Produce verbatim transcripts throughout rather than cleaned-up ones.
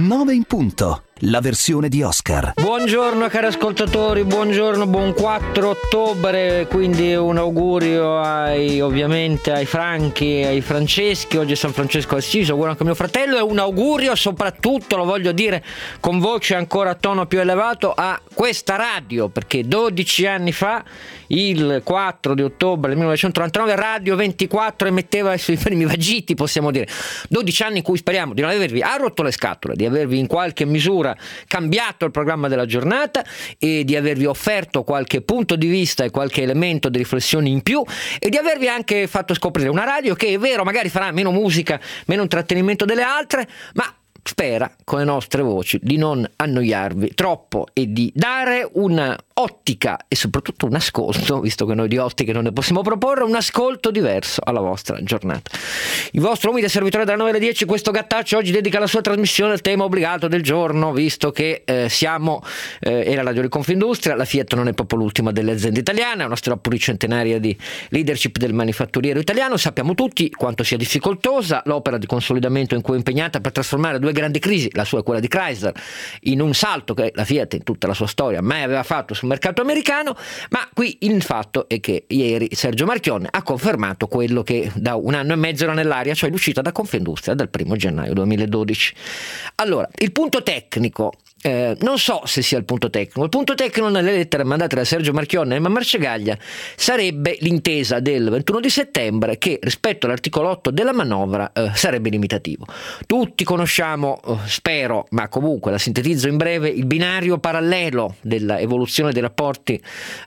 nove in punto, la versione di Oscar. Buongiorno cari ascoltatori, buongiorno, buon quattro ottobre, quindi un augurio ai, ovviamente ai Franchi, ai Franceschi. Oggi è San Francesco Assiso, auguro anche a mio fratello, e un augurio soprattutto, lo voglio dire con voce ancora a tono più elevato, a questa radio, perché dodici anni fa, il quattro di ottobre del millenovecentonovantanove, Radio ventiquattro emetteva i suoi primi vagiti, possiamo dire. dodici anni in cui speriamo di non avervi ha rotto le scatole, di avervi in qualche misura cambiato il programma della giornata e di avervi offerto qualche punto di vista e qualche elemento di riflessione in più, e di avervi anche fatto scoprire una radio che, è vero, magari farà meno musica, meno intrattenimento delle altre, ma spera con le nostre voci di non annoiarvi troppo e di dare una ottica e soprattutto un ascolto, visto che noi di ottiche non ne possiamo proporre, un ascolto diverso alla vostra giornata. Il vostro umile servitore dalle nove alle dieci, questo Gattaccio, oggi dedica la sua trasmissione al tema obbligato del giorno, visto che eh, siamo eh, è la radio di Confindustria. La Fiat non è proprio l'ultima delle aziende italiane, è una storia pluricentenaria di leadership del manifatturiero italiano. Sappiamo tutti quanto sia difficoltosa l'opera di consolidamento in cui è impegnata per trasformare due grandi crisi, la sua e quella di Chrysler, in un salto che la Fiat in tutta la sua storia mai aveva fatto sul mercato americano. Ma qui il fatto è che ieri Sergio Marchionne ha confermato quello che da un anno e mezzo era nell'aria, cioè l'uscita da Confindustria dal primo gennaio duemiladodici. Allora, il punto tecnico, Eh, non so se sia il punto tecnico. Il punto tecnico nelle lettere mandate da Sergio Marchionne e Emma Marcegaglia sarebbe l'intesa del ventuno di settembre, che rispetto all'articolo otto della manovra eh, sarebbe limitativo. Tutti conosciamo, eh, spero, ma comunque la sintetizzo in breve, il binario parallelo dell'evoluzione dei rapporti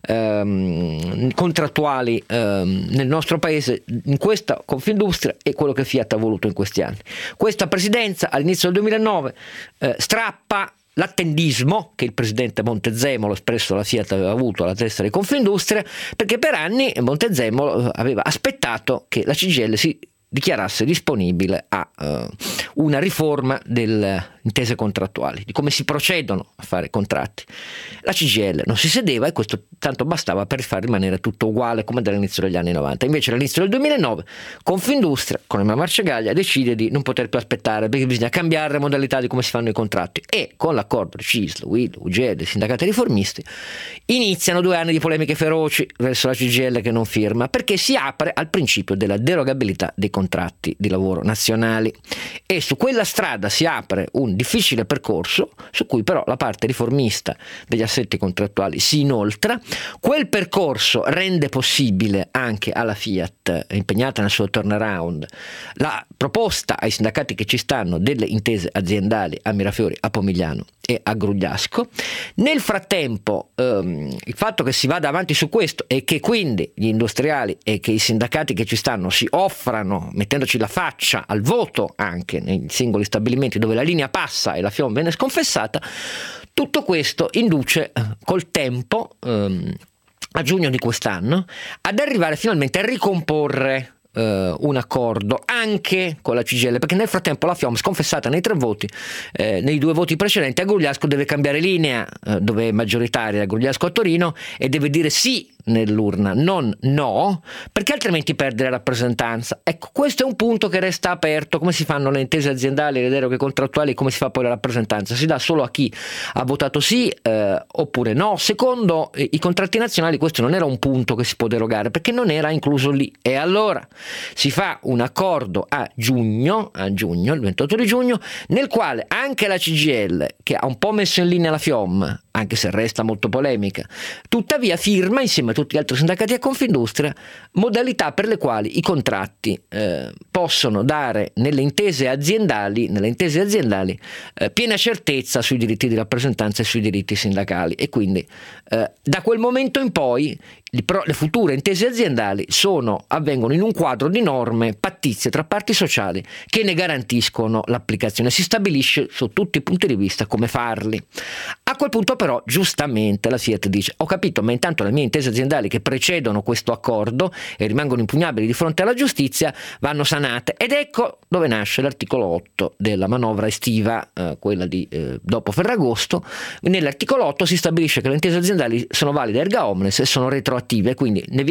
ehm, contrattuali ehm, nel nostro paese in questa Confindustria e quello che Fiat ha voluto in questi anni. Questa presidenza all'inizio del duemilanove eh, strappa l'attendismo che il presidente Montezemolo, espresso la Fiat, aveva avuto alla testa di Confindustria, perché per anni Montezemolo aveva aspettato che la C G I L si dichiarasse disponibile a uh, una riforma delle intese contrattuali, di come si procedono a fare contratti. La C G I L non si sedeva e questo tanto bastava per far rimanere tutto uguale come dall'inizio degli anni novanta. Invece all'inizio del duemilanove Confindustria, con Emma Marcegaglia, decide di non poter più aspettare, perché bisogna cambiare le modalità di come si fanno i contratti, e con l'accordo di C I S L, U I L, U G E, dei sindacati riformisti, iniziano due anni di polemiche feroci verso la C G I L che non firma, perché si apre al principio della derogabilità dei contratti contratti di lavoro nazionali, e su quella strada si apre un difficile percorso su cui però la parte riformista degli assetti contrattuali si inoltra. Quel percorso rende possibile anche alla Fiat, impegnata nel suo turnaround, la proposta ai sindacati che ci stanno delle intese aziendali a Mirafiori, a Pomigliano e a Grugliasco. Nel frattempo ehm, il fatto che si vada avanti su questo e che quindi gli industriali e che i sindacati che ci stanno si offrano, mettendoci la faccia al voto anche nei singoli stabilimenti dove la linea passa e la F I O M viene sconfessata, tutto questo induce eh, col tempo ehm, a giugno di quest'anno ad arrivare finalmente a ricomporre Uh, un accordo anche con la C G I L, perché nel frattempo la F I O M, sconfessata nei tre voti, eh, nei due voti precedenti, a Grugliasco deve cambiare linea, eh, dove è maggioritaria a Grugliasco a Torino, e deve dire sì nell'urna, non no, perché altrimenti perde la rappresentanza. Ecco, questo è un punto che resta aperto: come si fanno le intese aziendali, le deroghe contrattuali, come si fa poi la rappresentanza? Si dà solo a chi ha votato sì eh, oppure no? Secondo eh, i contratti nazionali questo non era un punto che si può derogare, perché non era incluso lì, e allora si fa un accordo a giugno, a giugno, il ventotto di giugno, nel quale anche la C G I L, che ha un po' messo in linea la F I O M, anche se resta molto polemica, tuttavia firma insieme a tutti gli altri sindacati a Confindustria modalità per le quali i contratti eh, possono dare nelle intese aziendali, nelle intese aziendali eh, piena certezza sui diritti di rappresentanza e sui diritti sindacali, e quindi eh, da quel momento in poi le future intese aziendali sono, avvengono in un quadro di norme pattizie tra parti sociali che ne garantiscono l'applicazione. Si stabilisce su tutti i punti di vista come farli. A quel punto però giustamente la Fiat dice: ho capito, ma intanto le mie intese aziendali che precedono questo accordo e rimangono impugnabili di fronte alla giustizia vanno sanate. Ed ecco dove nasce l'articolo otto della manovra estiva, eh, quella di eh, dopo Ferragosto. Nell'articolo otto si stabilisce che le intese aziendali sono valide erga omnes e sono retroattive, quindi ne viene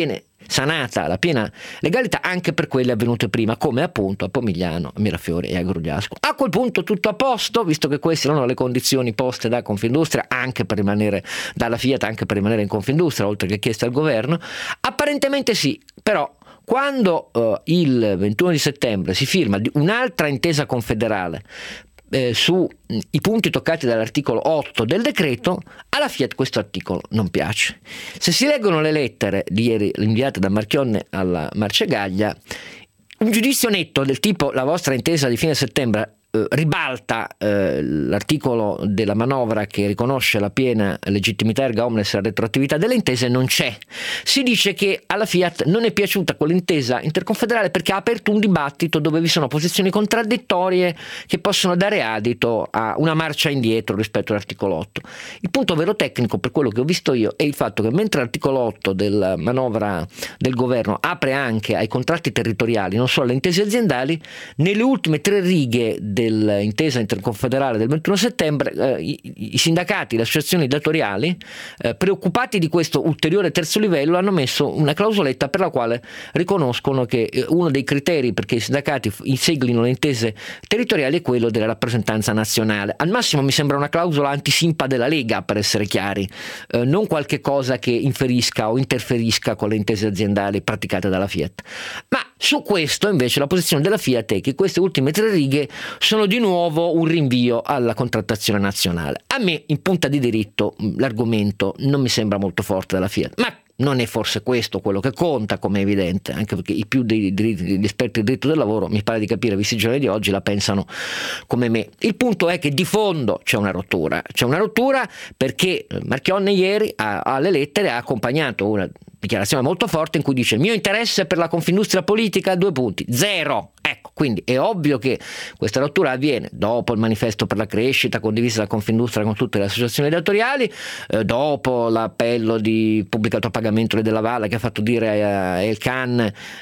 sanata la piena legalità anche per quelle avvenute prima, come appunto a Pomigliano, a Mirafiori e a Grugliasco. A quel punto tutto a posto, visto che queste erano le condizioni poste da Confindustria anche per rimanere dalla Fiat, anche per rimanere in Confindustria, oltre che chieste al governo? Apparentemente sì, però quando uh, il ventuno di settembre si firma un'altra intesa confederale eh, sui punti toccati dall'articolo otto del decreto, alla Fiat questo articolo non piace. Se si leggono le lettere di ieri inviate da Marchionne alla Marcegaglia, un giudizio netto del tipo la vostra intesa di fine settembre eh, ribalta eh, l'articolo della manovra che riconosce la piena legittimità erga omnes e la retroattività delle intese non c'è. Si dice che alla Fiat non è piaciuta quell'intesa interconfederale perché ha aperto un dibattito dove vi sono posizioni contraddittorie che possono dare adito a una marcia indietro rispetto all'articolo otto. Il punto vero tecnico, per quello che ho visto io, è il fatto che mentre l'articolo otto della manovra del governo apre anche ai contratti territoriali, non solo alle intese aziendali, nelle ultime tre righe dell'intesa interconfederale del ventuno settembre eh, i, i sindacati, le associazioni datoriali, eh, preoccupati di questo ulteriore terzo livello, hanno messo una clausoletta per la quale riconoscono che eh, uno dei criteri perché i sindacati inseguino le intese territoriali è quello della rappresentanza nazionale. Al massimo mi sembra una clausola antisimpa della Lega, per essere chiari, eh, non qualche cosa che inferisca o interferisca con le intese aziendali praticate dalla Fiat. Ma su questo invece la posizione della Fiat è che queste ultime tre righe sono di nuovo un rinvio alla contrattazione nazionale. A me in punta di diritto l'argomento non mi sembra molto forte della Fiat, ma non è forse questo quello che conta, come è evidente, anche perché i più dei diritti, degli esperti del diritto del lavoro, mi pare di capire, visti i giorni di oggi, la pensano come me. Il punto è che di fondo c'è una rottura, c'è una rottura perché Marchionne ieri ha, alle lettere ha accompagnato una dichiarazione molto forte in cui dice: il mio interesse per la Confindustria politica, due punti, zero. Ecco, quindi è ovvio che questa rottura avviene dopo il manifesto per la crescita condiviso dalla Confindustria con tutte le associazioni datoriali, eh, dopo l'appello di pubblicato a pagamento della Valle che ha fatto dire a Elkann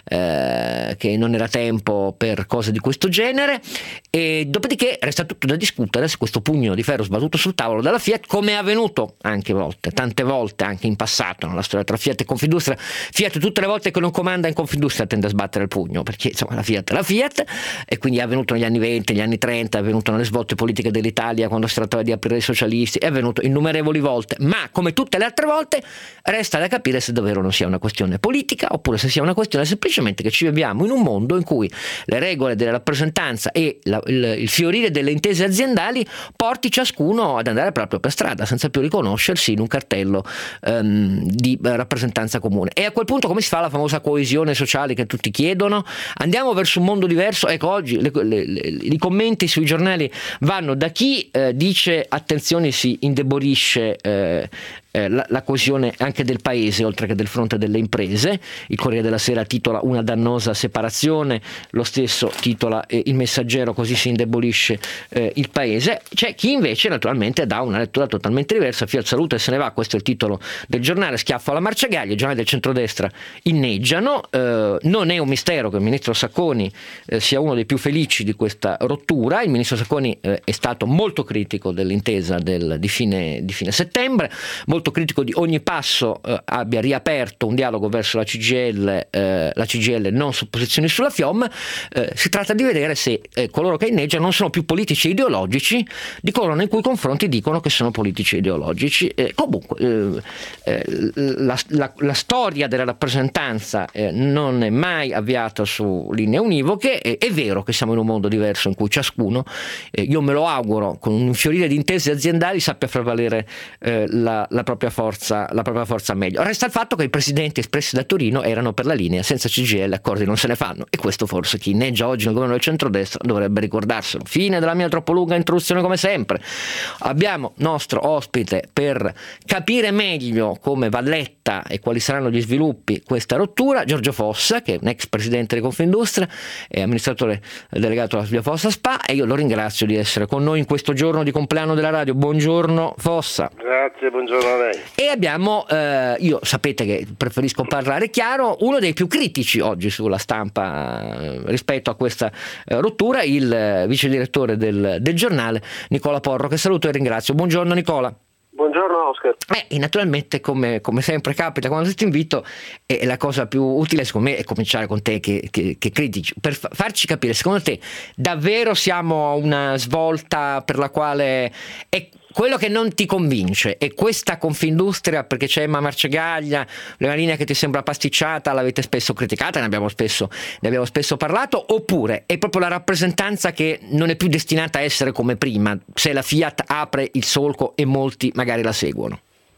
eh, che non era tempo per cose di questo genere, e dopodiché resta tutto da discutere se questo pugno di ferro sbattuto sul tavolo dalla Fiat, come è avvenuto anche volte, tante volte anche in passato nella storia tra Fiat e Confindustria. Fiat tutte le volte che non comanda in Confindustria tende a sbattere il pugno, perché insomma la Fiat è la Fiat, e quindi è avvenuto negli anni venti, negli anni trenta, è avvenuto nelle svolte politiche dell'Italia quando si trattava di aprire i socialisti, è avvenuto innumerevoli volte, ma come tutte le altre volte resta da capire se davvero non sia una questione politica oppure se sia una questione semplicemente che ci viviamo in un mondo in cui le regole della rappresentanza e la, il, il fiorire delle intese aziendali porti ciascuno ad andare proprio per strada senza più riconoscersi in un cartello um, di rappresentanza comune. E a quel punto come si fa la famosa coesione sociale che tutti chiedono? Andiamo verso un mondo diverso? Ecco, oggi le, le, le, i commenti sui giornali vanno da chi eh, dice attenzione si indebolisce eh, Eh, la, la coesione anche del paese oltre che del fronte delle imprese. Il Corriere della Sera titola una dannosa separazione, lo stesso titola eh, il Messaggero così si indebolisce eh, il paese. C'è chi invece naturalmente dà una lettura totalmente diversa, Fiat saluta e se ne va, questo è il titolo del giornale, schiaffo alla Marcegaglia, i giornali del centrodestra inneggiano, eh, non è un mistero che il ministro Sacconi eh, sia uno dei più felici di questa rottura. Il ministro Sacconi eh, è stato molto critico dell'intesa del, di, fine, di fine settembre, molto critico di ogni passo eh, abbia riaperto un dialogo verso la C G I L, eh, la C G I L non su posizioni sulla FIOM. Eh, si tratta di vedere se eh, coloro che inneggiano non sono più politici e ideologici di coloro nei cui confronti dicono che sono politici e ideologici. Eh, comunque eh, eh, la, la, la storia della rappresentanza eh, non è mai avviata su linee univoche. Eh, è vero che siamo in un mondo diverso in cui ciascuno, eh, io me lo auguro, con un fiorire di intese aziendali sappia far valere eh, la, la propria forza, la propria forza meglio. Resta il fatto che i presidenti espressi da Torino erano per la linea senza C G I L accordi non se ne fanno, e questo forse chi inneggia oggi nel governo del centrodestra dovrebbe ricordarselo. Fine della mia troppo lunga introduzione come sempre. Abbiamo nostro ospite per capire meglio come va letta e quali saranno gli sviluppi questa rottura, Giorgio Fossa, che è un ex presidente di Confindustria e amministratore delegato alla Silvia Fossa Spa, e io lo ringrazio di essere con noi in questo giorno di compleanno della radio. Buongiorno Fossa. Grazie, buongiorno a lei. E abbiamo, eh, io sapete che preferisco parlare chiaro, uno dei più critici oggi sulla stampa eh, rispetto a questa eh, rottura, il eh, vice direttore del, del giornale Nicola Porro, che saluto e ringrazio. Buongiorno Nicola. Buongiorno Oscar. Eh, e naturalmente, come, come sempre capita quando ti invito, eh, la cosa più utile secondo me è cominciare con te che, che, che critici, per fa- farci capire, secondo te davvero siamo a una svolta per la quale è quello che non ti convince è questa Confindustria, perché c'è Emma Marcegaglia, una linea che ti sembra pasticciata, l'avete spesso criticata, ne abbiamo spesso, ne abbiamo spesso parlato, oppure è proprio la rappresentanza che non è più destinata a essere come prima, se la Fiat apre il solco e molti magari la seguono?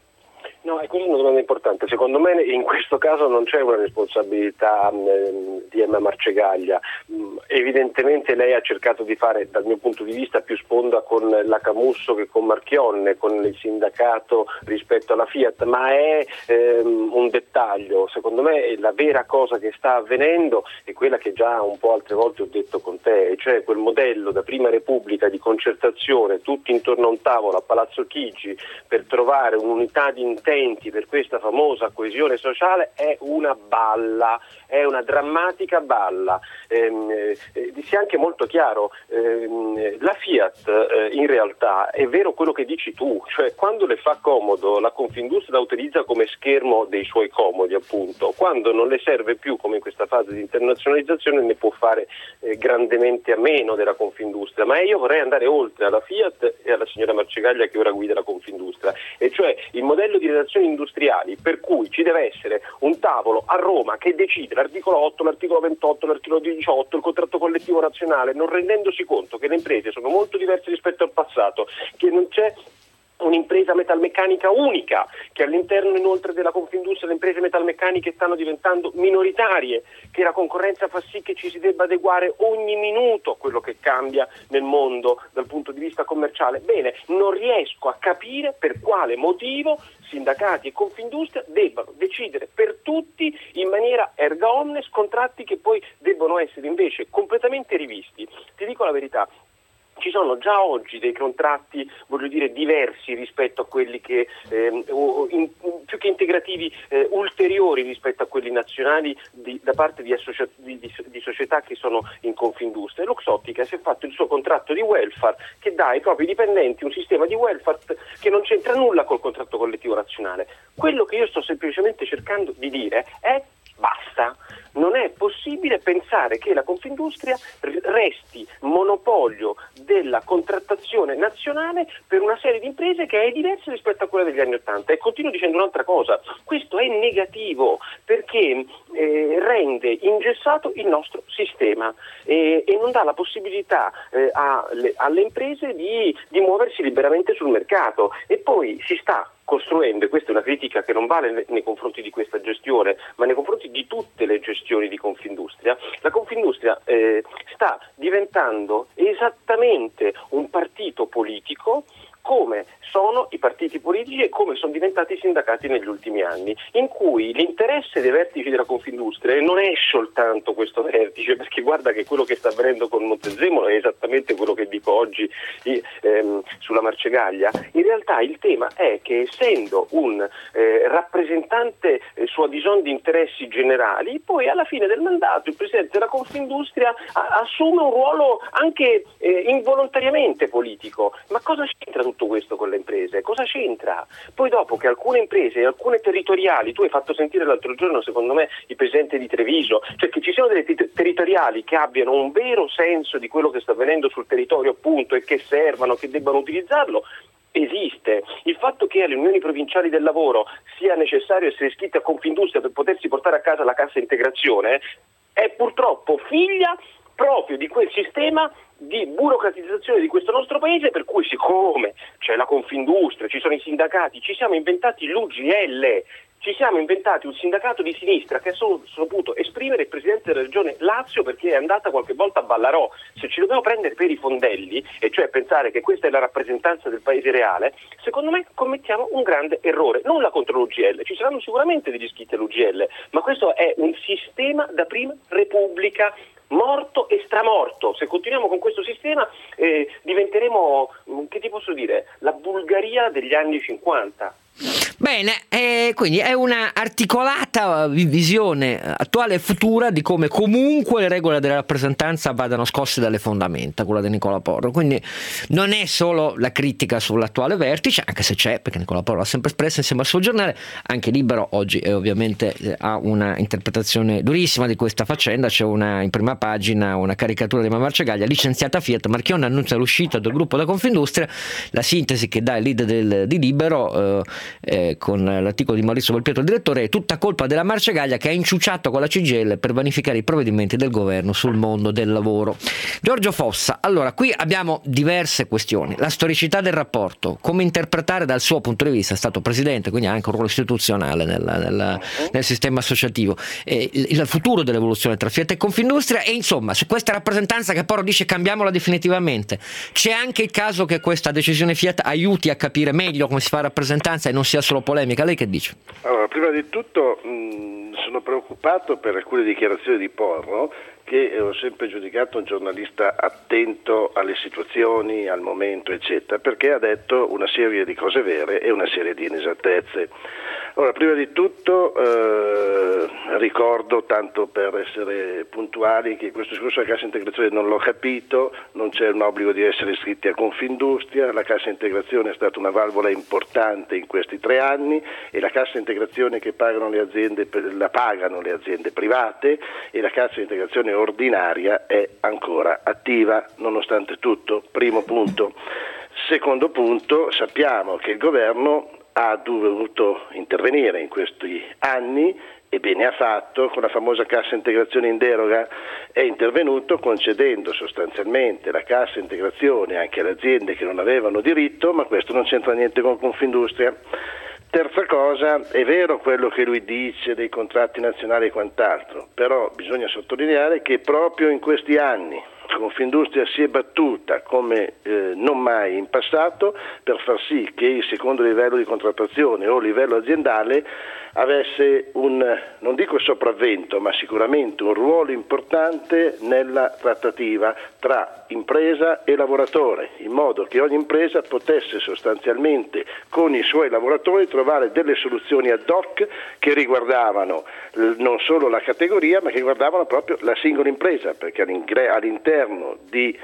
No, e questa è una domanda importante. Secondo me in questo caso non c'è una responsabilità mh, di Emma Marcegaglia. Mh, evidentemente lei ha cercato di fare, dal mio punto di vista, più sponda con la Camusso che con Marchionne, con il sindacato rispetto alla Fiat, ma è ehm, un dettaglio. Secondo me la vera cosa che sta avvenendo è quella che già un po' altre volte ho detto con te, cioè quel modello da Prima Repubblica di concertazione, tutti intorno a un tavolo a Palazzo Chigi per trovare un'unità di intenti per questa famosa coesione sociale è una balla, è una drammatica balla. Ehm, eh, sia anche molto chiaro, ehm, la Fiat eh, in realtà è vero quello che dici tu, cioè quando le fa comodo la Confindustria la utilizza come schermo dei suoi comodi, appunto, quando non le serve più, come in questa fase di internazionalizzazione, ne può fare eh, grandemente a meno della Confindustria. Ma io vorrei andare oltre alla Fiat e alla signora Marcegaglia che ora guida la Confindustria, e cioè il modello di relazioni industriali per cui ci deve essere un tavolo a Roma che decide l'articolo otto, l'articolo ventotto, l'articolo diciotto, il contratto collettivo nazionale, non rendendosi conto che le imprese sono molto diverse rispetto al passato, che non c'è un'impresa metalmeccanica unica, che all'interno inoltre della Confindustria le imprese metalmeccaniche stanno diventando minoritarie, che la concorrenza fa sì che ci si debba adeguare ogni minuto a quello che cambia nel mondo dal punto di vista commerciale. Bene, non riesco a capire per quale motivo sindacati e Confindustria debbano decidere per tutti in maniera erga omnes contratti che poi debbono essere invece completamente rivisti. Ti dico la verità, ci sono già oggi dei contratti, voglio dire, diversi rispetto a quelli che, ehm, in, più che integrativi, eh, ulteriori rispetto a quelli nazionali di, da parte di, associa- di, di, di società che sono in Confindustria. Luxottica si è fatto il suo contratto di welfare che dà ai propri dipendenti un sistema di welfare che non c'entra nulla col contratto collettivo nazionale. Quello che io sto semplicemente cercando di dire è basta. Non è possibile pensare che la Confindustria resti monopolio della contrattazione nazionale per una serie di imprese che è diversa rispetto a quella degli anni Ottanta. E continuo dicendo un'altra cosa, questo è negativo perché eh, rende ingessato il nostro sistema eh, e non dà la possibilità eh, alle, alle imprese di, di muoversi liberamente sul mercato. E poi si sta costruendo, e questa è una critica che non vale nei confronti di questa gestione, ma nei confronti di tutte le gestioni di Confindustria, la Confindustria eh, sta diventando esattamente un partito politico come sono i partiti politici e come sono diventati i sindacati negli ultimi anni, in cui l'interesse dei vertici della Confindustria non è soltanto questo vertice, perché guarda che quello che sta avvenendo con Montezemolo è esattamente quello che dico oggi ehm, sulla Marcegaglia. In realtà il tema è che essendo un eh, rappresentante eh, su adison di interessi generali, poi alla fine del mandato il Presidente della Confindustria a- assume un ruolo anche eh, involontariamente politico. Ma cosa c'entra tutto questo con le imprese? Cosa c'entra? Poi dopo che alcune imprese, alcune territoriali, tu hai fatto sentire l'altro giorno secondo me il presidente di Treviso, cioè che ci siano delle t- territoriali che abbiano un vero senso di quello che sta avvenendo sul territorio appunto e che servano, che debbano utilizzarlo, esiste. Il fatto che alle unioni provinciali del lavoro sia necessario essere iscritti a Confindustria per potersi portare a casa la cassa integrazione è purtroppo figlia proprio di quel sistema di burocratizzazione di questo nostro paese, per cui siccome c'è la Confindustria, ci sono i sindacati, ci siamo inventati l'U G L, ci siamo inventati un sindacato di sinistra che ha solo saputo esprimere il presidente della regione Lazio perché è andata qualche volta a Ballarò. Se ci dobbiamo prendere per i fondelli, e cioè pensare che questa è la rappresentanza del paese reale, secondo me commettiamo un grande errore. Nulla contro l'U G L, ci saranno sicuramente degli iscritti all'U G L, ma questo è un sistema da Prima Repubblica, morto e stramorto. Se continuiamo con questo sistema eh, diventeremo, che ti posso dire, la Bulgaria degli anni cinquanta. Bene, eh, quindi è una articolata visione attuale e futura di come comunque le regole della rappresentanza vadano scosse dalle fondamenta, quella di Nicola Porro. Quindi non è solo la critica sull'attuale vertice, anche se c'è, perché Nicola Porro l'ha sempre espressa insieme al suo giornale, anche Libero oggi eh, ovviamente eh, ha una interpretazione durissima di questa faccenda. C'è una in prima pagina una caricatura di Marcegaglia, licenziata Fiat, Marchionne annuncia l'uscita del gruppo da Confindustria, la sintesi che dà il leader del, di Libero eh, eh, con l'articolo di Maurizio Volpietro, il direttore, è tutta colpa della Marcegaglia che ha inciucciato con la C G I L per vanificare i provvedimenti del governo sul mondo del lavoro. Giorgio Fossa, allora qui abbiamo diverse questioni, la storicità del rapporto, come interpretare dal suo punto di vista, è stato presidente, quindi ha anche un ruolo istituzionale nella, nella, nel sistema associativo, eh, il, il futuro dell'evoluzione tra Fiat e Confindustria, e insomma su questa rappresentanza che Porro dice cambiamola definitivamente, c'è anche il caso che questa decisione Fiat aiuti a capire meglio come si fa rappresentanza e non sia solo polemica. Lei che dice? Allora, prima di tutto mh, sono preoccupato per alcune dichiarazioni di Porro, che ho sempre giudicato un giornalista attento alle situazioni, al momento, eccetera, perché ha detto una serie di cose vere e una serie di inesattezze. Allora, prima di tutto eh, ricordo, tanto per essere puntuali, che questo discorso della cassa integrazione non l'ho capito, non c'è un obbligo di essere iscritti a Confindustria, la cassa integrazione è stata una valvola importante in questi tre anni e la cassa integrazione che pagano le aziende la pagano le aziende private e la cassa integrazione ordinaria è ancora attiva nonostante tutto, primo punto. Secondo punto, sappiamo che il governo ha dovuto intervenire in questi anni e bene ha fatto con la famosa cassa integrazione in deroga, è intervenuto concedendo sostanzialmente la cassa integrazione anche alle aziende che non avevano diritto, ma questo non c'entra niente con Confindustria. Terza cosa, è vero quello che lui dice dei contratti nazionali e quant'altro, però bisogna sottolineare che proprio in questi anni Confindustria si è battuta come eh, non mai in passato per far sì che il secondo livello di contrattazione o livello aziendale avesse un, non dico sopravvento, ma sicuramente un ruolo importante nella trattativa tra impresa e lavoratore, in modo che ogni impresa potesse sostanzialmente con i suoi lavoratori trovare delle soluzioni ad hoc che riguardavano non solo la categoria, ma che riguardavano proprio la singola impresa, perché all'interno di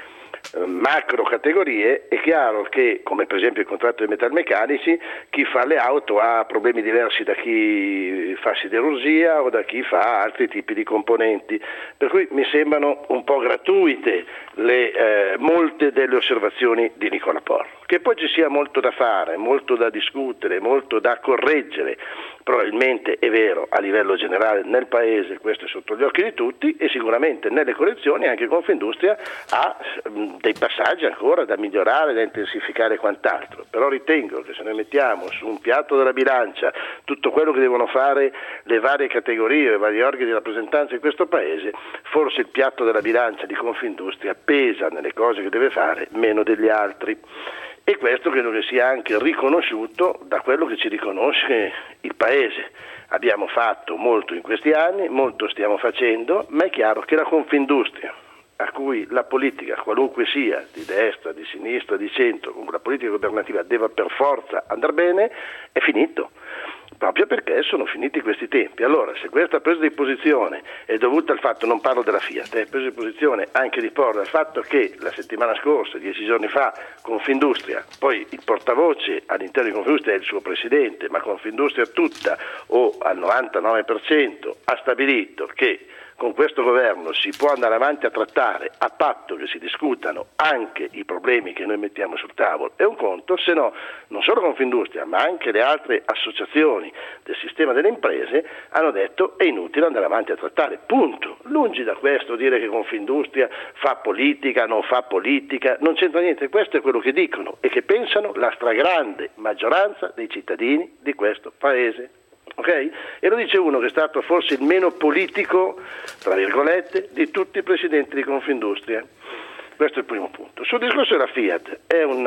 macro categorie è chiaro che, come per esempio il contratto dei metalmeccanici, chi fa le auto ha problemi diversi da chi fa siderurgia o da chi fa altri tipi di componenti, per cui mi sembrano un po' gratuite le, eh, molte delle osservazioni di Nicola Porro. Che poi ci sia molto da fare, molto da discutere, molto da correggere, probabilmente è vero a livello generale nel Paese, questo è sotto gli occhi di tutti, e sicuramente nelle correzioni anche Confindustria ha dei passaggi ancora da migliorare, da intensificare e quant'altro, però ritengo che se noi mettiamo su un piatto della bilancia tutto quello che devono fare le varie categorie, i vari organi di rappresentanza in questo Paese, forse il piatto della bilancia di Confindustria pesa nelle cose che deve fare meno degli altri. E questo credo che sia anche riconosciuto da quello che ci riconosce il Paese. Abbiamo fatto molto in questi anni, molto stiamo facendo, ma è chiaro che la Confindustria, a cui la politica, qualunque sia, di destra, di sinistra, di centro, comunque la politica governativa deve per forza andare bene, è finito. Proprio perché sono finiti questi tempi. Allora, se questa presa di posizione è dovuta al fatto, non parlo della Fiat, è presa di posizione anche di Porro, al fatto che la settimana scorsa, dieci giorni fa, Confindustria, poi il portavoce all'interno di Confindustria è il suo presidente, ma Confindustria tutta o al novantanove per cento ha stabilito che con questo governo si può andare avanti a trattare a patto che si discutano anche i problemi che noi mettiamo sul tavolo, è un conto, se no non solo Confindustria ma anche le altre associazioni del sistema delle imprese hanno detto è inutile andare avanti a trattare, punto. Lungi da questo dire che Confindustria fa politica, non fa politica, non c'entra niente, questo è quello che dicono e che pensano la stragrande maggioranza dei cittadini di questo Paese. Okay? E lo dice uno che è stato forse il meno politico, tra virgolette, di tutti i presidenti di Confindustria. Questo è il primo punto. Sul discorso della Fiat è un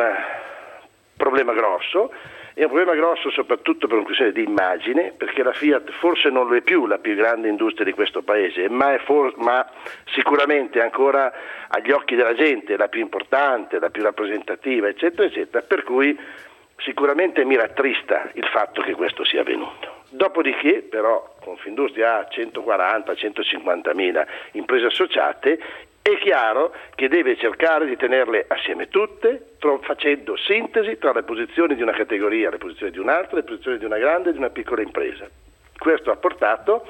problema grosso, è un problema grosso soprattutto per una questione di immagine, perché la Fiat forse non lo è più la più grande industria di questo Paese, ma, è for- ma sicuramente ancora agli occhi della gente la più importante, la più rappresentativa, eccetera, eccetera, per cui sicuramente mi rattrista il fatto che questo sia avvenuto. Dopodiché però Confindustria ha centoquaranta centocinquanta mila imprese associate, è chiaro che deve cercare di tenerle assieme tutte, facendo sintesi tra le posizioni di una categoria, le posizioni di un'altra, le posizioni di una grande e di una piccola impresa. Questo ha portato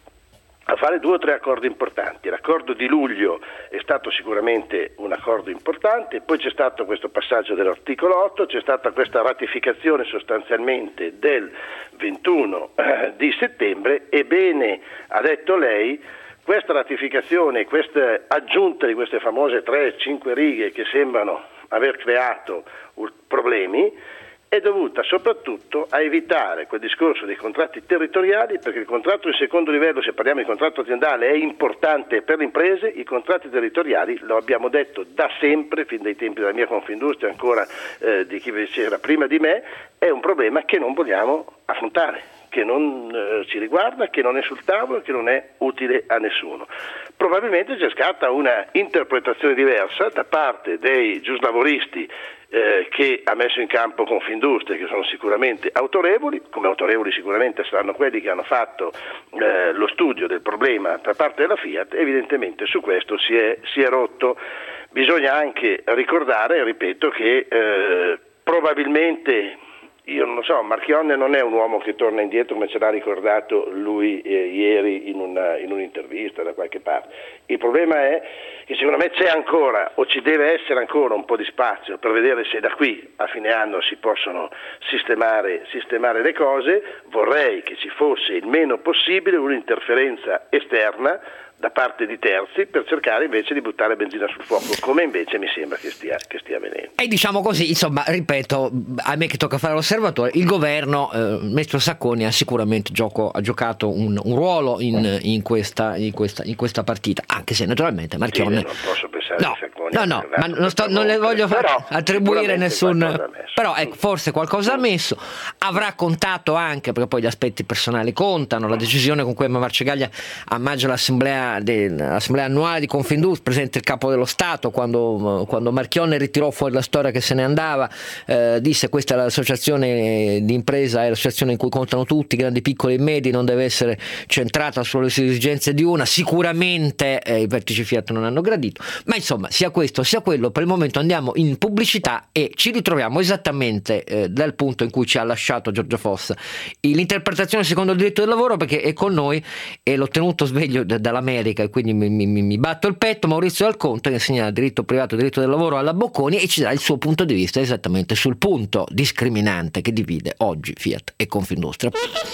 a fare due o tre accordi importanti. L'accordo di luglio è stato sicuramente un accordo importante, poi c'è stato questo passaggio dell'articolo otto, c'è stata questa ratificazione sostanzialmente del ventuno di settembre, e bene ha detto lei, questa ratificazione, questa aggiunta di queste famose tre cinque righe che sembrano aver creato problemi, è dovuta soprattutto a evitare quel discorso dei contratti territoriali, perché il contratto di secondo livello, se parliamo di contratto aziendale, è importante per le imprese. I contratti territoriali, lo abbiamo detto da sempre, fin dai tempi della mia Confindustria, ancora eh, di chi c'era prima di me, è un problema che non vogliamo affrontare, che non eh, ci riguarda, che non è sul tavolo, che non è utile a nessuno. Probabilmente c'è stata una interpretazione diversa da parte dei giuslavoristi eh, che ha messo in campo Confindustria, che sono sicuramente autorevoli, come autorevoli sicuramente saranno quelli che hanno fatto eh, lo studio del problema da parte della Fiat. Evidentemente su questo si è, si è rotto. Bisogna anche ricordare, ripeto, che eh, probabilmente, io non lo so, Marchionne non è un uomo che torna indietro, come ce l'ha ricordato lui eh, ieri in, una, in un'intervista da qualche parte. Il problema è che secondo me c'è ancora, o ci deve essere ancora, un po' di spazio per vedere se da qui a fine anno si possono sistemare, sistemare le cose. Vorrei che ci fosse il meno possibile un'interferenza esterna da parte di terzi per cercare invece di buttare benzina sul fuoco, come invece mi sembra che stia, che stia avvenendo. E diciamo così, insomma, ripeto, a me che tocca fare l'osservatore, il governo, eh, il ministro Sacconi ha sicuramente gioco, ha giocato un, un ruolo in, in, questa, in, questa, in questa partita, anche se naturalmente Marchionne... Sì, non posso pensare no, che Sacconi... No, no, ma non, sto, non le voglio far attribuire nessun... Però ecco, forse qualcosa ha messo, avrà contato anche, perché poi gli aspetti personali contano, la decisione con cui Emma Marcegaglia a maggio l'assemblea dell'assemblea annuale di Confindustria, presente il capo dello Stato, quando, quando Marchionne ritirò fuori la storia che se ne andava, eh, disse: questa è l'associazione di impresa, è l'associazione in cui contano tutti, grandi, piccoli e medi, non deve essere centrata sulle esigenze di una. Sicuramente eh, i vertici Fiat non hanno gradito, ma insomma, sia questo sia quello, per il momento andiamo in pubblicità e ci ritroviamo esattamente eh, dal punto in cui ci ha lasciato Giorgio Fossa, l'interpretazione secondo il diritto del lavoro, perché è con noi e l'ho tenuto sveglio d- dall'America e quindi mi, mi, mi batto il petto, Maurizio Dal Conte, che insegna diritto privato e diritto del lavoro alla Bocconi, e ci dà il suo punto di vista esattamente sul punto discriminante che divide oggi Fiat e Confindustria.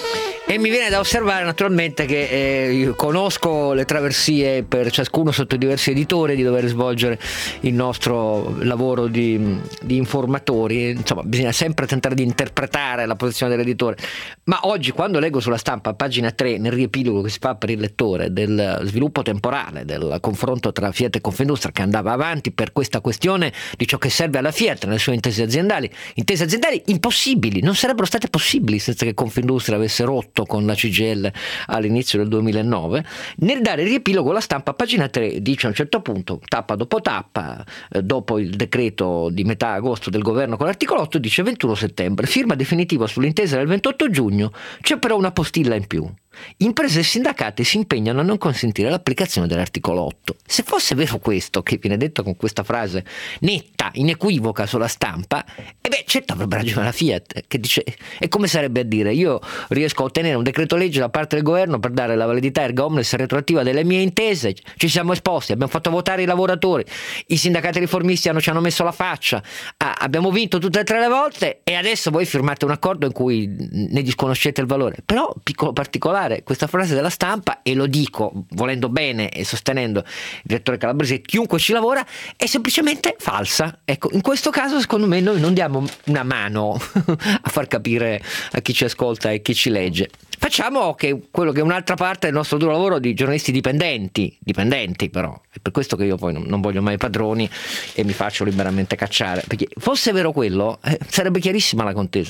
E mi viene da osservare naturalmente che eh, io conosco le traversie per ciascuno sotto diversi editori di dover svolgere il nostro lavoro di, di informatori. Insomma, bisogna sempre tentare di interpretare la posizione dell'editore, ma oggi quando leggo sulla stampa a pagina tre, nel riepilogo che si fa per il lettore del sviluppo temporale del confronto tra Fiat e Confindustria, che andava avanti per questa questione di ciò che serve alla Fiat nelle sue intese aziendali, intese aziendali impossibili, non sarebbero state possibili senza che Confindustria avesse rotto con la C G I L all'inizio del duemilanove. Nel dare il riepilogo, la stampa a pagina tre dice a un certo punto, tappa dopo tappa, eh, dopo il decreto di metà agosto del governo con l'articolo otto, dice ventuno settembre, firma definitiva sull'intesa del ventotto giugno, c'è però una postilla in più: imprese e sindacati si impegnano a non consentire l'applicazione dell'articolo otto. Se fosse vero questo, che viene detto con questa frase netta, inequivoca sulla stampa, e beh, certo avrebbe ragione la Fiat, che dice, è come sarebbe a dire: io riesco a ottenere un decreto legge da parte del governo per dare la validità erga omnes retroattiva delle mie intese, ci siamo esposti, abbiamo fatto votare i lavoratori, i sindacati riformisti hanno, ci hanno messo la faccia, ah, abbiamo vinto tutte e tre le volte, e adesso voi firmate un accordo in cui ne disconoscete il valore. Però, piccolo particolare, questa frase della stampa, e lo dico volendo bene e sostenendo il direttore Calabresi, chiunque ci lavora, è semplicemente falsa. Ecco, in questo caso secondo me noi non diamo una mano a far capire a chi ci ascolta e chi ci legge. Facciamo che quello che è un'altra parte del nostro duro lavoro di giornalisti dipendenti, dipendenti però, è per questo che io poi non, non voglio mai padroni e mi faccio liberamente cacciare, perché fosse vero quello, eh, sarebbe chiarissima la contesa.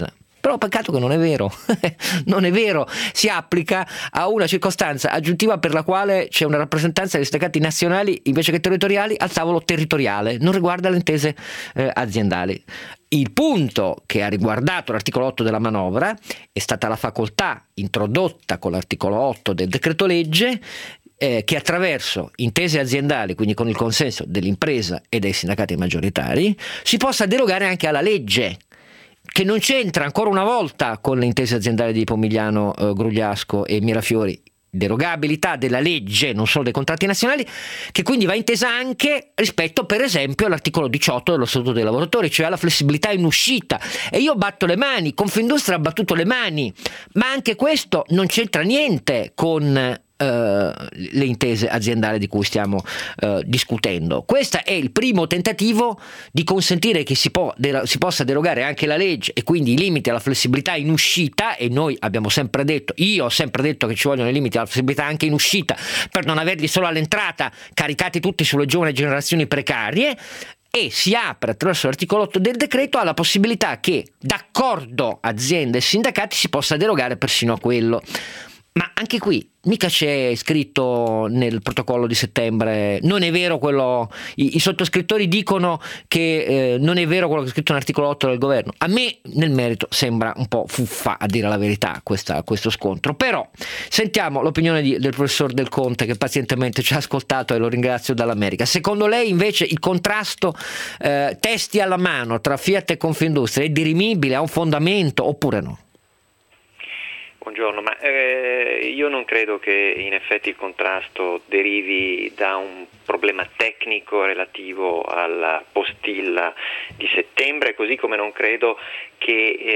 Però peccato che non è vero, non è vero, si applica a una circostanza aggiuntiva per la quale c'è una rappresentanza dei sindacati nazionali invece che territoriali al tavolo territoriale, non riguarda le intese eh, aziendali. Il punto che ha riguardato l'articolo otto della manovra è stata la facoltà introdotta con l'articolo otto del decreto legge eh, che attraverso intese aziendali, quindi con il consenso dell'impresa e dei sindacati maggioritari, si possa derogare anche alla legge, che non c'entra ancora una volta con le intese aziendali di Pomigliano, eh, Grugliasco e Mirafiori. Derogabilità della legge, non solo dei contratti nazionali, che quindi va intesa anche rispetto per esempio all'articolo diciotto dello Statuto dei lavoratori, cioè alla flessibilità in uscita. E io batto le mani, Confindustria ha battuto le mani, ma anche questo non c'entra niente con Uh, le intese aziendali di cui stiamo uh, discutendo. Questo è il primo tentativo di consentire che si, po- de- si possa derogare anche la legge e quindi i limiti alla flessibilità in uscita, e noi abbiamo sempre detto, io ho sempre detto che ci vogliono i limiti alla flessibilità anche in uscita per non averli solo all'entrata caricati tutti sulle giovani generazioni precarie. E si apre attraverso l'articolo otto del decreto alla possibilità che d'accordo aziende e sindacati si possa derogare persino a quello. Ma anche qui mica c'è scritto nel protocollo di settembre, non è vero quello, i, i sottoscrittori dicono che eh, non è vero quello che è scritto nell'articolo otto del governo. A me nel merito sembra un po' fuffa, a dire la verità, questa, questo scontro. Però sentiamo l'opinione di, del professor Del Conte, che pazientemente ci ha ascoltato e lo ringrazio, dall'America. Secondo lei invece il contrasto eh, testi alla mano tra Fiat e Confindustria è dirimibile, ha un fondamento oppure no? Buongiorno, ma eh, io non credo che in effetti il contrasto derivi da un problema tecnico relativo alla postilla di settembre, così come non credo che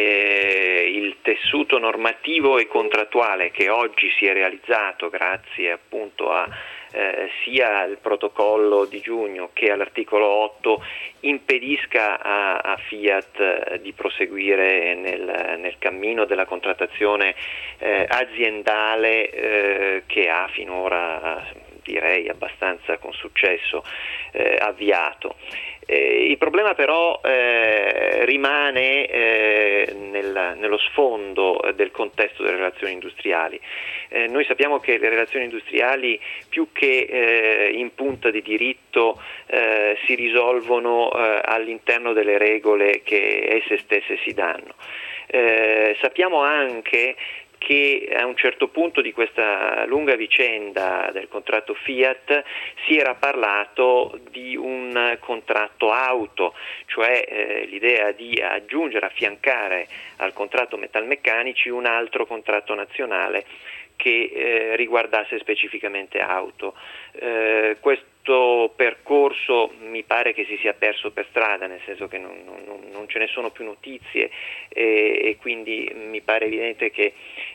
eh, il tessuto normativo e contrattuale che oggi si è realizzato grazie appunto a eh, sia al protocollo di giugno che all'articolo otto impedisca a, a Fiat eh, di proseguire nel, nel cammino della contrattazione eh, aziendale eh, che ha finora, direi abbastanza con successo, eh, avviato. Eh, il problema però eh, rimane eh, nel, nello sfondo del contesto delle relazioni industriali. Eh, noi sappiamo che le relazioni industriali, più che eh, in punta di diritto, eh, si risolvono eh, all'interno delle regole che esse stesse si danno. Eh, sappiamo anche che a un certo punto di questa lunga vicenda del contratto Fiat si era parlato di un contratto auto, cioè eh, l'idea di aggiungere, affiancare al contratto metalmeccanici un altro contratto nazionale che eh, riguardasse specificamente auto. Eh, questo percorso mi pare che si sia perso per strada, nel senso che non, non, non ce ne sono più notizie e, e quindi mi pare evidente che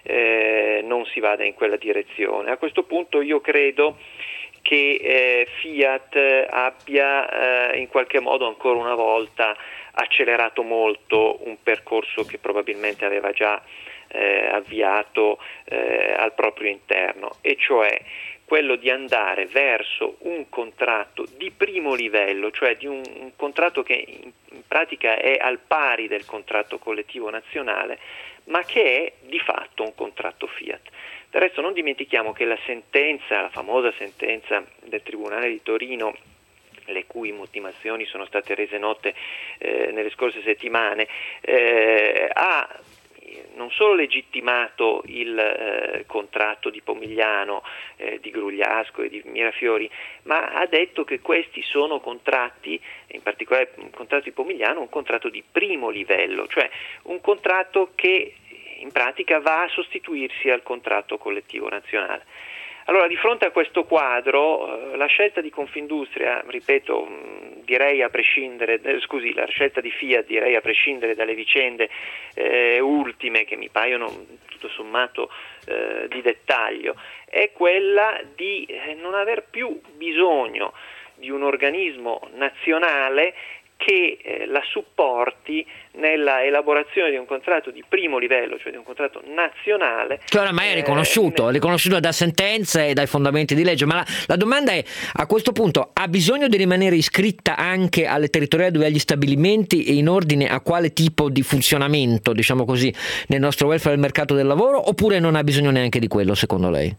eh, non si vada in quella direzione. A questo punto io credo che eh, Fiat abbia eh, in qualche modo ancora una volta accelerato molto un percorso che probabilmente aveva già eh, avviato eh, al proprio interno, e cioè quello di andare verso un contratto di primo livello, cioè di un, un contratto che in, in pratica è al pari del contratto collettivo nazionale, ma che è di fatto un contratto Fiat. Del resto non dimentichiamo che la sentenza, la famosa sentenza del Tribunale di Torino, le cui motivazioni sono state rese note eh, nelle scorse settimane, eh, ha non solo legittimato il eh, contratto di Pomigliano, eh, di Grugliasco e di Mirafiori, ma ha detto che questi sono contratti, in particolare il contratto di Pomigliano, un contratto di primo livello, cioè un contratto che in pratica va a sostituirsi al contratto collettivo nazionale. Allora, di fronte a questo quadro, eh, la scelta di Confindustria, ripeto, mh, direi a prescindere, eh, scusi, la scelta di Fiat, direi a prescindere dalle vicende eh, ultime che mi paiono tutto sommato eh, di dettaglio, è quella di eh, non aver più bisogno di un organismo nazionale che eh, la supporti nella elaborazione di un contratto di primo livello, cioè di un contratto nazionale. Che oramai è riconosciuto, è riconosciuto da sentenze e dai fondamenti di legge, ma la, la domanda è, a questo punto, ha bisogno di rimanere iscritta anche alle territoriali dove ha gli stabilimenti e in ordine a quale tipo di funzionamento, diciamo così, nel nostro welfare del mercato del lavoro, oppure non ha bisogno neanche di quello, secondo lei?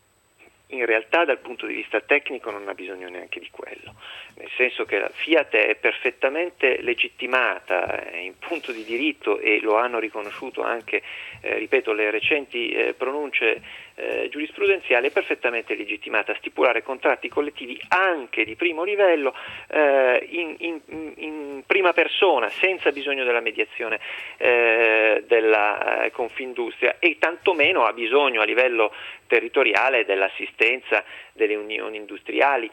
In realtà dal punto di vista tecnico non ha bisogno neanche di quello, nel senso che la Fiat è perfettamente legittimata in punto di diritto e lo hanno riconosciuto anche, eh, ripeto, le recenti eh, pronunce eh, giurisprudenziali, è perfettamente legittimata a stipulare contratti collettivi anche di primo livello eh, in, in, in prima persona, senza bisogno della mediazione eh, della eh, Confindustria, e tantomeno ha bisogno a livello territoriale dell'assistenza delle unioni industriali.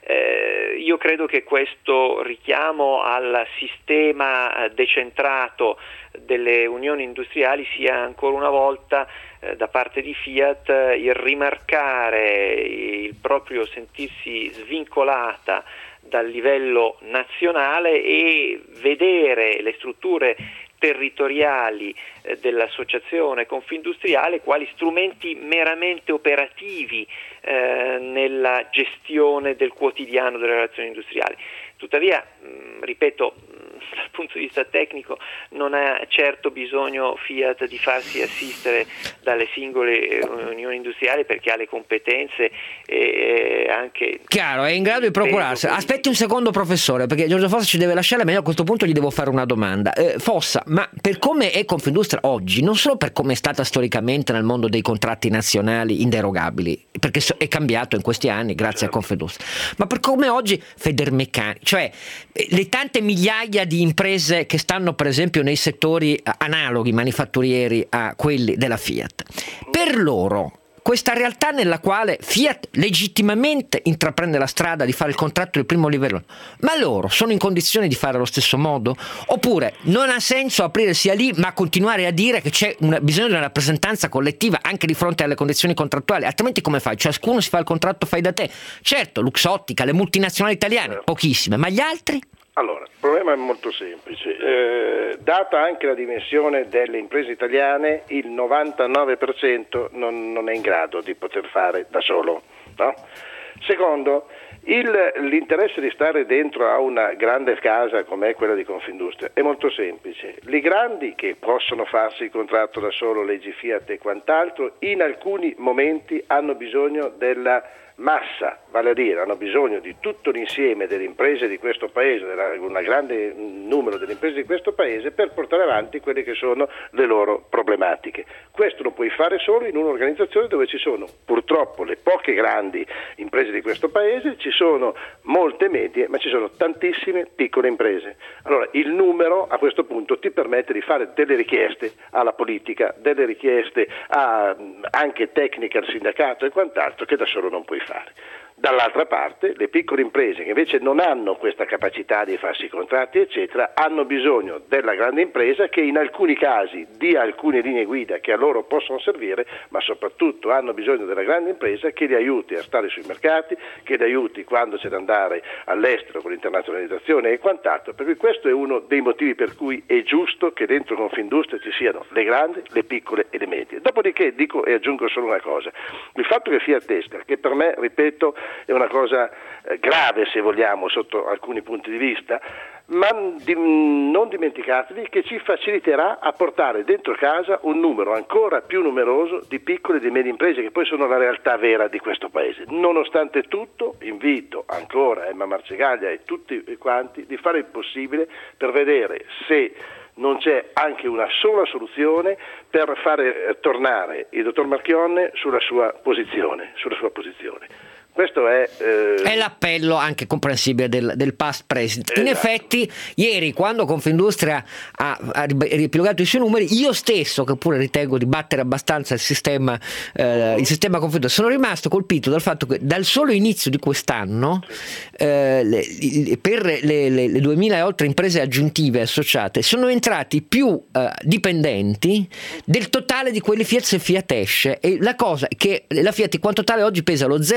Eh, io credo che questo richiamo al sistema decentrato delle unioni industriali sia ancora una volta eh, da parte di Fiat eh, il rimarcare il proprio sentirsi svincolata dal livello nazionale e vedere le strutture territoriali eh, dell'associazione Confindustriale quali strumenti meramente operativi eh, nella gestione del quotidiano delle relazioni industriali. Tuttavia, mh, ripeto, mh, dal punto di vista tecnico non ha certo bisogno Fiat di farsi assistere dalle singole eh, unioni industriali, perché ha le competenze e eh, anche... Chiaro, è in grado di procurarsi. Aspetti un secondo, professore, perché Giorgio Fossa ci deve lasciare, ma io a questo punto gli devo fare una domanda. Eh, Fossa, ma per come è Confindustria oggi, non solo per come è stata storicamente nel mondo dei contratti nazionali inderogabili, perché è cambiato in questi anni grazie a Confindustria, ma per come oggi Federmeccanico, cioè le tante migliaia di imprese che stanno per esempio nei settori analoghi manifatturieri a quelli della Fiat, per loro questa realtà nella quale Fiat legittimamente intraprende la strada di fare il contratto del primo livello, ma loro sono in condizione di fare allo stesso modo? Oppure non ha senso aprire sia lì, ma continuare a dire che c'è una, bisogno di una rappresentanza collettiva anche di fronte alle condizioni contrattuali? Altrimenti come fai? Ciascuno si fa il contratto fai da te. Certo, Luxottica, le multinazionali italiane, pochissime, ma gli altri? Allora, il problema è molto semplice. Eh, data anche la dimensione delle imprese italiane, il novantanove per cento non, non è in grado di poter fare da solo, no? Secondo, il, l'interesse di stare dentro a una grande casa come è quella di Confindustria è molto semplice. I grandi che possono farsi il contratto da solo, leggi Fiat e quant'altro, in alcuni momenti hanno bisogno della massa, vale a dire hanno bisogno di tutto l'insieme delle imprese di questo paese, un grande numero delle imprese di questo paese per portare avanti quelle che sono le loro problematiche. Questo lo puoi fare solo in un'organizzazione dove ci sono purtroppo le poche grandi imprese di questo paese, ci sono molte medie, ma ci sono tantissime piccole imprese. Allora il numero a questo punto ti permette di fare delle richieste alla politica, delle richieste a, anche tecniche al sindacato e quant'altro che da solo non puoi fare. Dall'altra parte le piccole imprese che invece non hanno questa capacità di farsi contratti eccetera hanno bisogno della grande impresa che in alcuni casi dia alcune linee guida che a loro possono servire, ma soprattutto hanno bisogno della grande impresa che li aiuti a stare sui mercati, che li aiuti quando c'è da andare all'estero con l'internazionalizzazione e quant'altro. Per cui questo è uno dei motivi per cui è giusto che dentro Confindustria ci siano le grandi, le piccole e le medie. Dopodiché dico e aggiungo solo una cosa: il fatto che Fiat esca, che per me, ripeto, è una cosa eh, grave se vogliamo sotto alcuni punti di vista, ma di, non dimenticatevi che ci faciliterà a portare dentro casa un numero ancora più numeroso di piccole e di medie imprese che poi sono la realtà vera di questo paese. Nonostante tutto invito ancora Emma Marcegaglia e tutti quanti di fare il possibile per vedere se non c'è anche una sola soluzione per fare eh, tornare il dottor Marchionne sulla sua posizione, sulla sua posizione. Questo è, eh... è l'appello anche comprensibile del, del past president. Esatto. In effetti ieri, quando Confindustria ha, ha riepilogato i suoi numeri, io stesso, che pure ritengo di battere abbastanza il sistema eh, il sistema Confindustria, sono rimasto colpito dal fatto che dal solo inizio di quest'anno eh, le, le, per le, le, le duemila e oltre imprese aggiuntive associate sono entrati più eh, dipendenti del totale di quelli Fiat e Fiat esce, e la cosa è che la Fiat in quanto tale oggi pesa lo zero virgola otto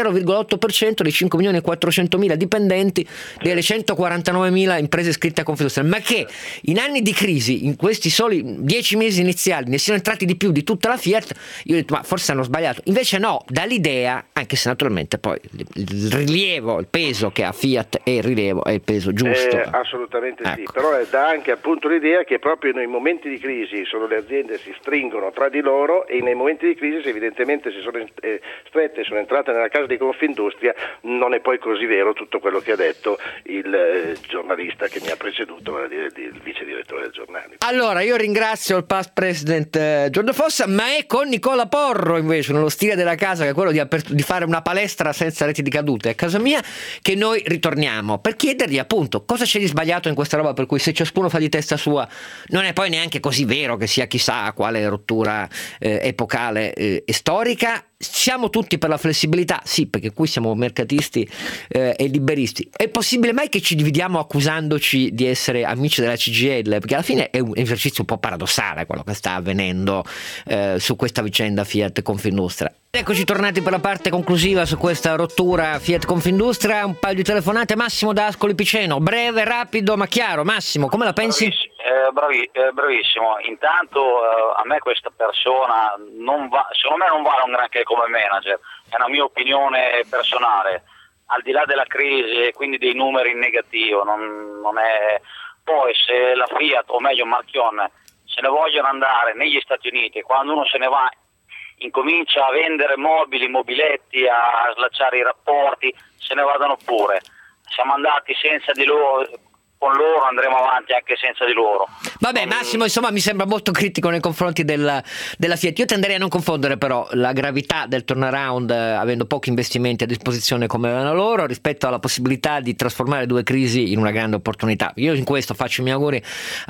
l'otto per cento dei cinque milioni e quattrocentomila dipendenti delle centoquarantanovemila imprese iscritte a Confindustria. Ma che in anni di crisi, in questi soli dieci mesi iniziali, ne siano entrati di più di tutta la Fiat, io ho detto ma forse hanno sbagliato. Invece no, dall'idea, anche se naturalmente poi il rilievo, il peso che ha Fiat e il rilievo è il peso giusto. Eh, assolutamente ecco. Sì, però dà anche appunto l'idea che proprio nei momenti di crisi sono le aziende si stringono tra di loro, e nei momenti di crisi se evidentemente si sono eh, strette, sono entrate nella casa di Confindustria. Non è poi così vero tutto quello che ha detto il eh, giornalista che mi ha preceduto, vale a dire il vice direttore del giornale. Allora io ringrazio il past president eh, Giorgio Fossa, ma è con Nicola Porro invece, nello stile della casa, che è quello di, apert- di fare una palestra senza reti di cadute a casa mia, che noi ritorniamo per chiedergli appunto cosa c'è di sbagliato in questa roba, per cui se ciascuno fa di testa sua non è poi neanche così vero che sia chissà quale rottura eh, epocale eh, e storica. Siamo tutti per la flessibilità? Sì, perché qui siamo mercatisti eh, e liberisti. È possibile mai che ci dividiamo accusandoci di essere amici della C G I L? Perché alla fine è un esercizio un po' paradossale quello che sta avvenendo eh, su questa vicenda Fiat Confindustria. Eccoci tornati per la parte conclusiva su questa rottura Fiat Confindustria. Un paio di telefonate. Massimo da Ascoli Piceno, breve, rapido ma chiaro. Massimo, come la pensi? Bravissimo, eh, bravi, eh, bravissimo. Intanto eh, a me questa persona non va, secondo me non vale un granché come manager, è una mia opinione personale, al di là della crisi e quindi dei numeri in negativo. Non, non è... Poi se la Fiat, o meglio Marchionne, se ne vogliono andare negli Stati Uniti, quando uno se ne va incomincia a vendere mobili, mobiletti, a slacciare i rapporti, se ne vadano pure. Siamo andati senza di loro, con loro andremo avanti anche senza di loro. Vabbè, Massimo, insomma, mi sembra molto critico nei confronti della, della Fiat. Io tenderei a non confondere però la gravità del turnaround, eh, avendo pochi investimenti a disposizione come avevano loro, rispetto alla possibilità di trasformare due crisi in una grande opportunità. Io in questo faccio i miei auguri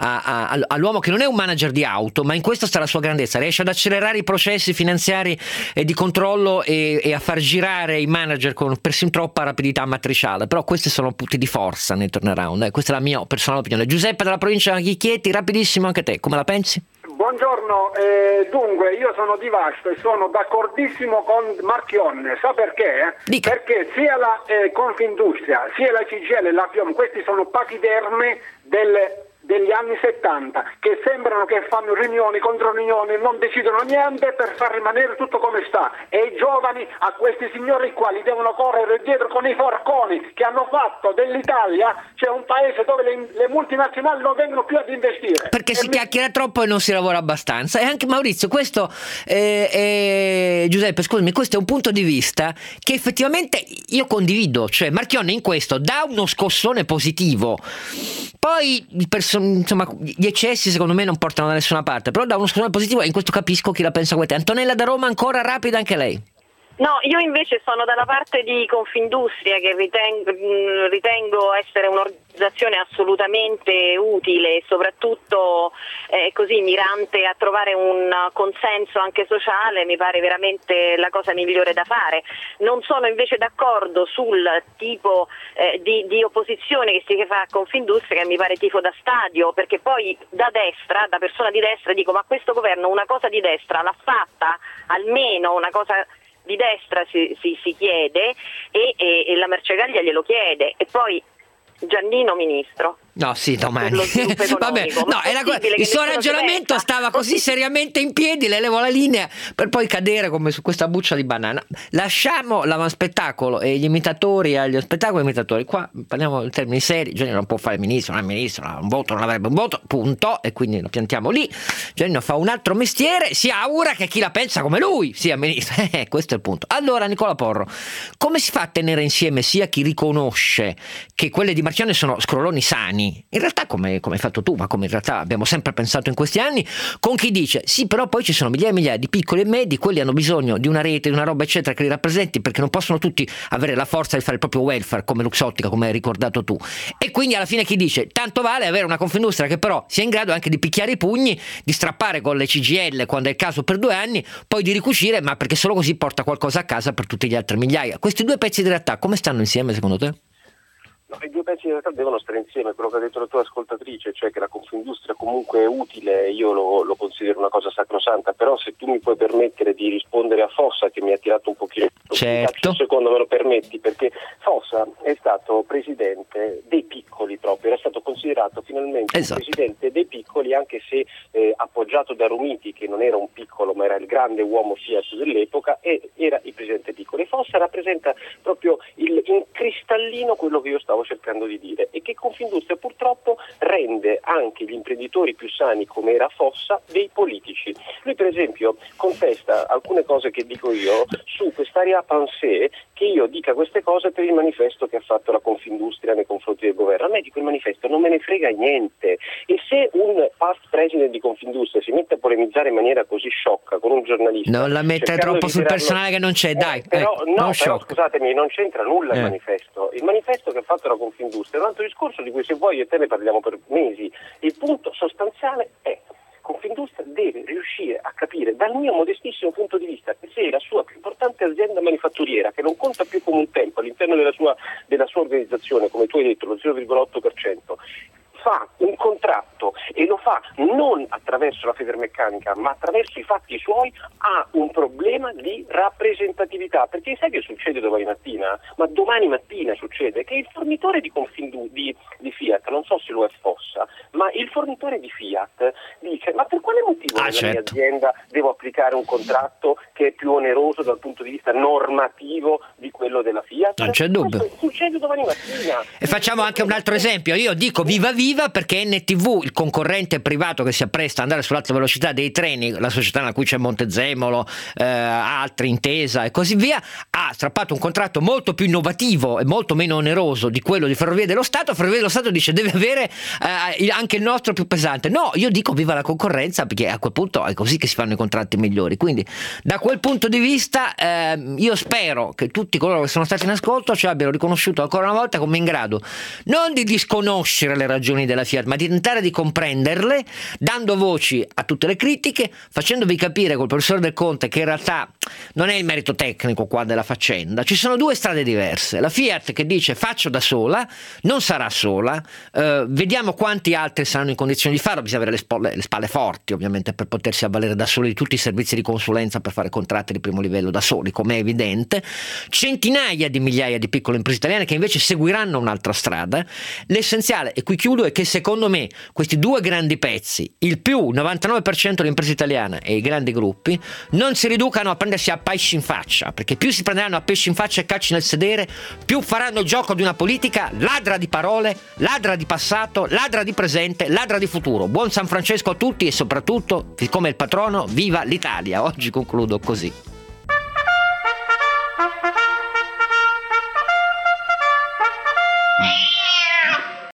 a, a, all'uomo che non è un manager di auto, ma in questo sta la sua grandezza, riesce ad accelerare i processi finanziari e di controllo e, e a far girare i manager con persino troppa rapidità matriciale. Però questi sono punti di forza nei turnaround, eh. Questa è la mia personale opinione. Giuseppe dalla provincia di Chieti, rapidissimo anche te, come la pensi? Buongiorno, eh, dunque io sono di Vasto e sono d'accordissimo con Marchionne, sa perché? Dica. Perché sia la eh, Confindustria sia la C G I L e la F I O M, questi sono pachiderme del degli anni settanta, che sembrano che fanno riunioni contro riunioni, non decidono niente per far rimanere tutto come sta, e i giovani a questi signori qua li devono correre dietro con i forconi che hanno fatto dell'Italia, cioè un paese dove le, le multinazionali non vengono più ad investire. Perché e si mi... chiacchiera troppo e non si lavora abbastanza. E anche Maurizio, questo eh, eh, Giuseppe, scusami, questo è un punto di vista che effettivamente io condivido, cioè Marchionne in questo dà uno scossone positivo. Poi il person- insomma, gli eccessi secondo me non portano da nessuna parte, però da uno scossone positivo, e in questo capisco chi la pensa come te. Antonella da Roma, ancora rapida anche lei. No, io invece sono dalla parte di Confindustria, che ritengo, ritengo essere un'organizzazione assolutamente utile e soprattutto eh, così mirante a trovare un consenso anche sociale. Mi pare veramente la cosa migliore da fare. Non sono invece d'accordo sul tipo eh, di, di opposizione che si fa a Confindustria, che mi pare tifo da stadio, perché poi da destra, da persona di destra, dico ma questo governo una cosa di destra l'ha fatta, almeno una cosa di destra si, si, si chiede e, e, e la Marcegaglia glielo chiede, e poi Giannino ministro. No, sì, domani. Vabbè, no, è la, il suo ragionamento stava così seriamente in piedi, le levo la linea per poi cadere come su questa buccia di banana. Lasciamo l'avanspettacolo e gli imitatori agli spettacoli imitatori. Qua parliamo in termini seri. Giannino non può fare ministro, non è ministro, ha un voto, non avrebbe un voto, punto, e quindi lo piantiamo lì. Giannino fa un altro mestiere, si augura che chi la pensa come lui sia ministro. Eh, questo è il punto. Allora, Nicola Porro, come si fa a tenere insieme sia chi riconosce che quelle di Marchionne sono scrolloni sani, in realtà come, come hai fatto tu, ma come in realtà abbiamo sempre pensato in questi anni, con chi dice sì, però poi ci sono migliaia e migliaia di piccoli e medi, quelli hanno bisogno di una rete, di una roba eccetera che li rappresenti, perché non possono tutti avere la forza di fare il proprio welfare come Luxottica, come hai ricordato tu, e quindi alla fine chi dice tanto vale avere una Confindustria che però sia in grado anche di picchiare i pugni, di strappare con le C G I L quando è il caso per due anni, poi di ricucire, ma perché solo così porta qualcosa a casa per tutti gli altri migliaia. Questi due pezzi di realtà come stanno insieme secondo te? No, i due pezzi in realtà devono stare insieme, quello che ha detto la tua ascoltatrice, cioè che la Confindustria comunque è utile, io lo, lo considero una cosa sacrosanta, però se tu mi puoi permettere di rispondere a Fossa, che mi ha tirato un pochino, certo. un secondo me lo permetti, perché Fossa è stato presidente dei piccoli proprio, era stato considerato finalmente esatto. presidente dei piccoli, anche se eh, appoggiato da Romiti, che non era un piccolo ma era il grande uomo Fiat dell'epoca, e era il presidente piccolo. E Fossa rappresenta proprio il, in cristallino quello che io stavo cercando di dire, e che Confindustria purtroppo rende anche gli imprenditori più sani, come era Fossa, dei politici. Lui per esempio contesta alcune cose che dico io su quest'area pensée, che io dica queste cose per il manifesto che ha fatto la Confindustria nei confronti del governo. A me di quel manifesto non me ne frega niente, e se un past president di Confindustria si mette a polemizzare in maniera così sciocca con un giornalista, non la mette troppo sul tirarlo... personale che non c'è, dai, eh, però, eh, no, non però scusatemi, non c'entra nulla il eh. manifesto. Il manifesto che ha fatto la Confindustria è un altro discorso di cui se vuoi io e te ne parliamo per mesi. Il punto sostanziale è: Confindustria deve riuscire a capire, dal mio modestissimo punto di vista, che se la sua più importante azienda manifatturiera, che non conta più come un tempo all'interno della sua, della sua organizzazione, come tu hai detto, lo zero virgola otto per cento, fa un contratto e lo fa non attraverso la Federmeccanica ma attraverso i fatti suoi, ha un problema di rappresentatività. Perché sai che succede domani mattina? Ma domani mattina succede che il fornitore di, Confindu, di, di Fiat, non so se lo è Fossa, ma il fornitore di Fiat dice: ma per quale motivo ah, nella certo. mia azienda devo applicare un contratto che è più oneroso dal punto di vista normativo di quello della Fiat? Non c'è dubbio. Questo succede domani mattina. E facciamo anche un altro esempio. Io dico viva viva perché N T V, il concorrente privato che si appresta ad andare sull'alta velocità dei treni, la società in cui c'è Montezemolo, eh, altri, Intesa e così via, ha strappato un contratto molto più innovativo e molto meno oneroso di quello di Ferrovie dello Stato. Ferrovie dello Stato dice deve avere eh, anche il nostro più pesante. No, io dico viva la concorrenza, perché a quel punto è così che si fanno i contratti migliori. Quindi da quel punto di vista eh, io spero che tutti coloro che sono stati in ascolto ci abbiano riconosciuto ancora una volta come in grado non di disconoscere le ragioni della Fiat, ma di tentare di comprenderle, dando voci a tutte le critiche, facendovi capire col professor Del Conte che in realtà non è il merito tecnico qua della faccenda. Ci sono due strade diverse: la Fiat che dice faccio da sola, non sarà sola, eh, vediamo quanti altri saranno in condizioni di farlo, bisogna avere le spalle, le spalle forti ovviamente per potersi avvalere da soli di tutti i servizi di consulenza per fare contratti di primo livello da soli, come è evidente. Centinaia di migliaia di piccole imprese italiane che invece seguiranno un'altra strada. L'essenziale, e qui chiudo, è che secondo me questi due grandi pezzi, il più novantanove per cento dell'impresa italiana e i grandi gruppi, non si riducano a prendersi a pesci in faccia, perché più si prenderanno a pesci in faccia e cacci nel sedere, più faranno il gioco di una politica ladra di parole, ladra di passato, ladra di presente, ladra di futuro. Buon San Francesco a tutti e soprattutto, siccome è il patrono, viva l'Italia. Oggi concludo così.